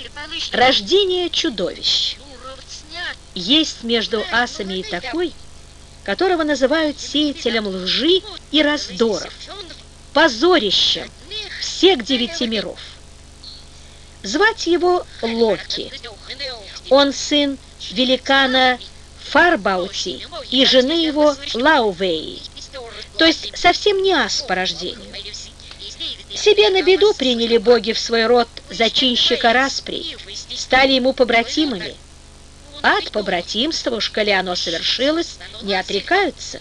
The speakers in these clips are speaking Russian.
Рождение чудовищ. Есть между асами и такой, которого называют сеятелем лжи и раздоров, позорищем всех 9 миров. Звать его Локи. Он сын великана Фарбаути и жены его Лаувеи, то есть совсем не ас по рождению. Себе на беду приняли боги в свой род зачинщика распри, стали ему побратимами. От побратимства, уж коли оно совершилось, не отрекаются.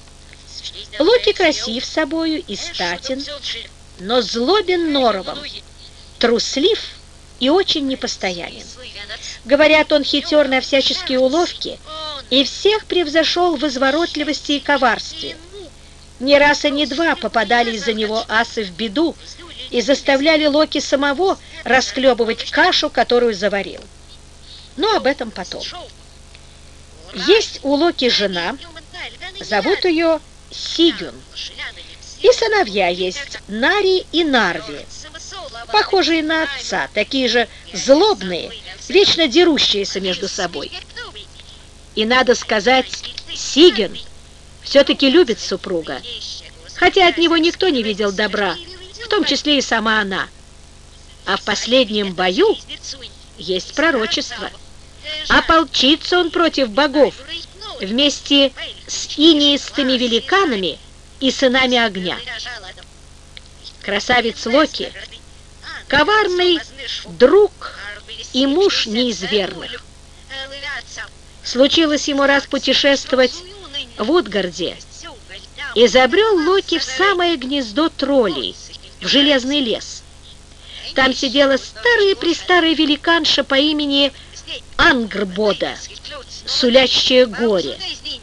Локи красив собою и статен, но злобен норовом, труслив и очень непостоянен. Говорят, он хитер на всяческие уловки и всех превзошел в изворотливости и коварстве. Ни раз и ни два попадали из-за него асы в беду и заставляли Локи самого расхлебывать кашу, которую заварил. Но об этом потом. Есть у Локи жена, зовут ее Сигюн, и сыновья есть Нари и Нарви, похожие на отца, такие же злобные, вечно дерущиеся между собой. И надо сказать, Сигюн все-таки любит супруга, хотя от него никто не видел добра, в том числе и сама она. А в последнем бою есть пророчество. Ополчится он против богов вместе с инеистыми великанами и сынами огня. Красавец Локи — коварный друг и муж не из верных. Случилось ему раз путешествовать в Утгарде, и забрел Локи в самое гнездо троллей, в железный лес. Там сидела старая-престарая великанша по имени Ангрбода, сулящая горе.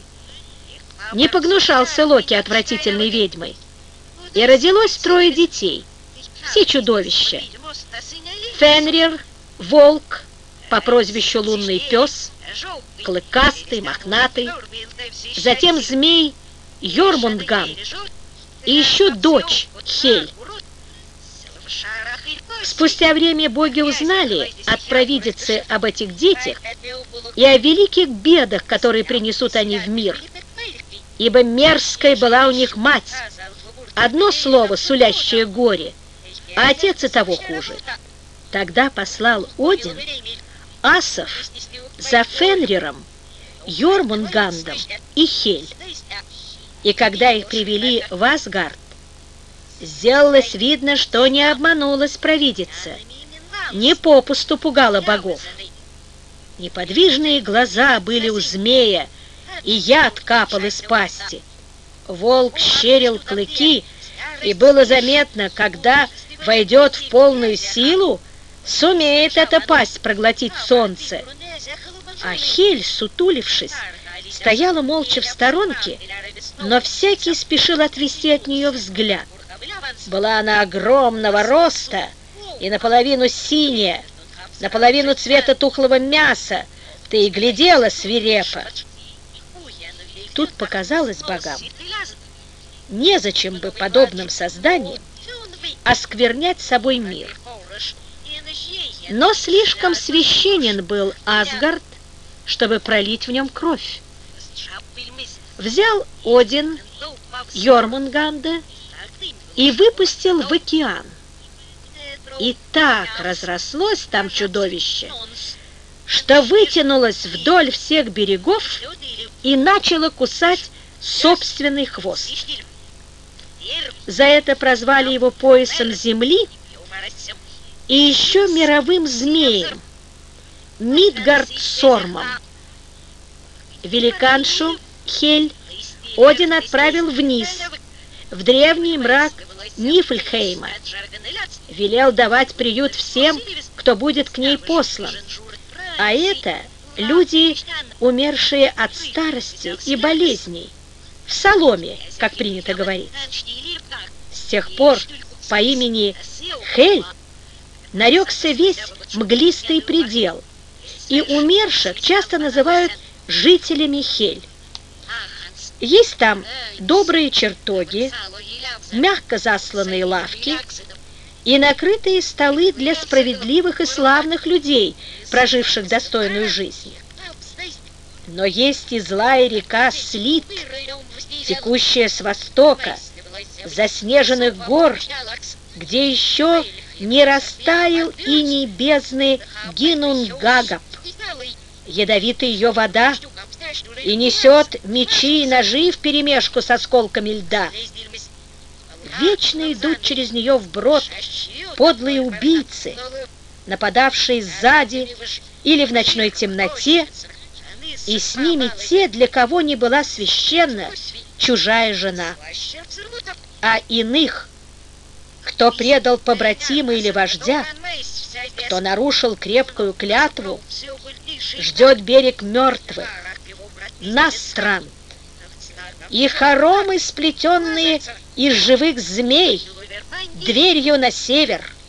Не погнушался Локи отвратительной ведьмой, и родилось 3 детей, все чудовища. Фенрир, волк по прозвищу Лунный пес, клыкастый, мохнатый, затем змей Йормундганд и еще дочь Хель. Спустя время боги узнали от провидицы об этих детях и о великих бедах, которые принесут они в мир, ибо мерзкой была у них мать, одно слово сулящее горе, а отец и того хуже. Тогда послал Один асов за Фенриром, Йормундгандом и Хель. И когда их привели в Асгард, сделалось видно, что не обманулась провидица, не попусту пугала богов. Неподвижные глаза были у змея, и яд капал из пасти. Волк щерил клыки, и было заметно, когда войдет в полную силу, сумеет эта пасть проглотить солнце. А Хель, сутулившись, стояла молча в сторонке, но всякий спешил отвести от нее взгляд. Была она огромного роста и наполовину синяя, наполовину цвета тухлого мяса, ты и глядела свирепо. Тут показалось богам, незачем бы подобным созданием осквернять собой мир. Но слишком священен был Асгард, чтобы пролить в нем кровь. Взял Один Йормунганда и выпустил в океан. И так разрослось там чудовище, что вытянулось вдоль всех берегов и начало кусать собственный хвост. За это прозвали его поясом земли и еще мировым змеем, Мидгард-Сормом. Великаншу Хель Один отправил вниз, в древний мрак Нифльхейма. Велел давать приют всем, кто будет к ней послан. А это люди, умершие от старости и болезней, в соломе, как принято говорить. С тех пор по имени Хель нарекся весь мглистый предел, и умерших часто называют жителями Хель. Есть там добрые чертоги, мягко засланные лавки и накрытые столы для справедливых и славных людей, проживших достойную жизнь. Но есть и злая река Слит, текущая с востока, заснеженных гор, где еще не растаял и небесный Гинунгагап. Ядовита ее вода и несет мечи и ножи вперемешку с осколками льда. Вечно идут через нее вброд подлые убийцы, нападавшие сзади или в ночной темноте, и с ними те, для кого не была священна чужая жена. А иных, кто предал побратима или вождя, кто нарушил крепкую клятву, ждет берег мертвых, Настранд, и хоромы, сплетенные из живых змей, дверью на север.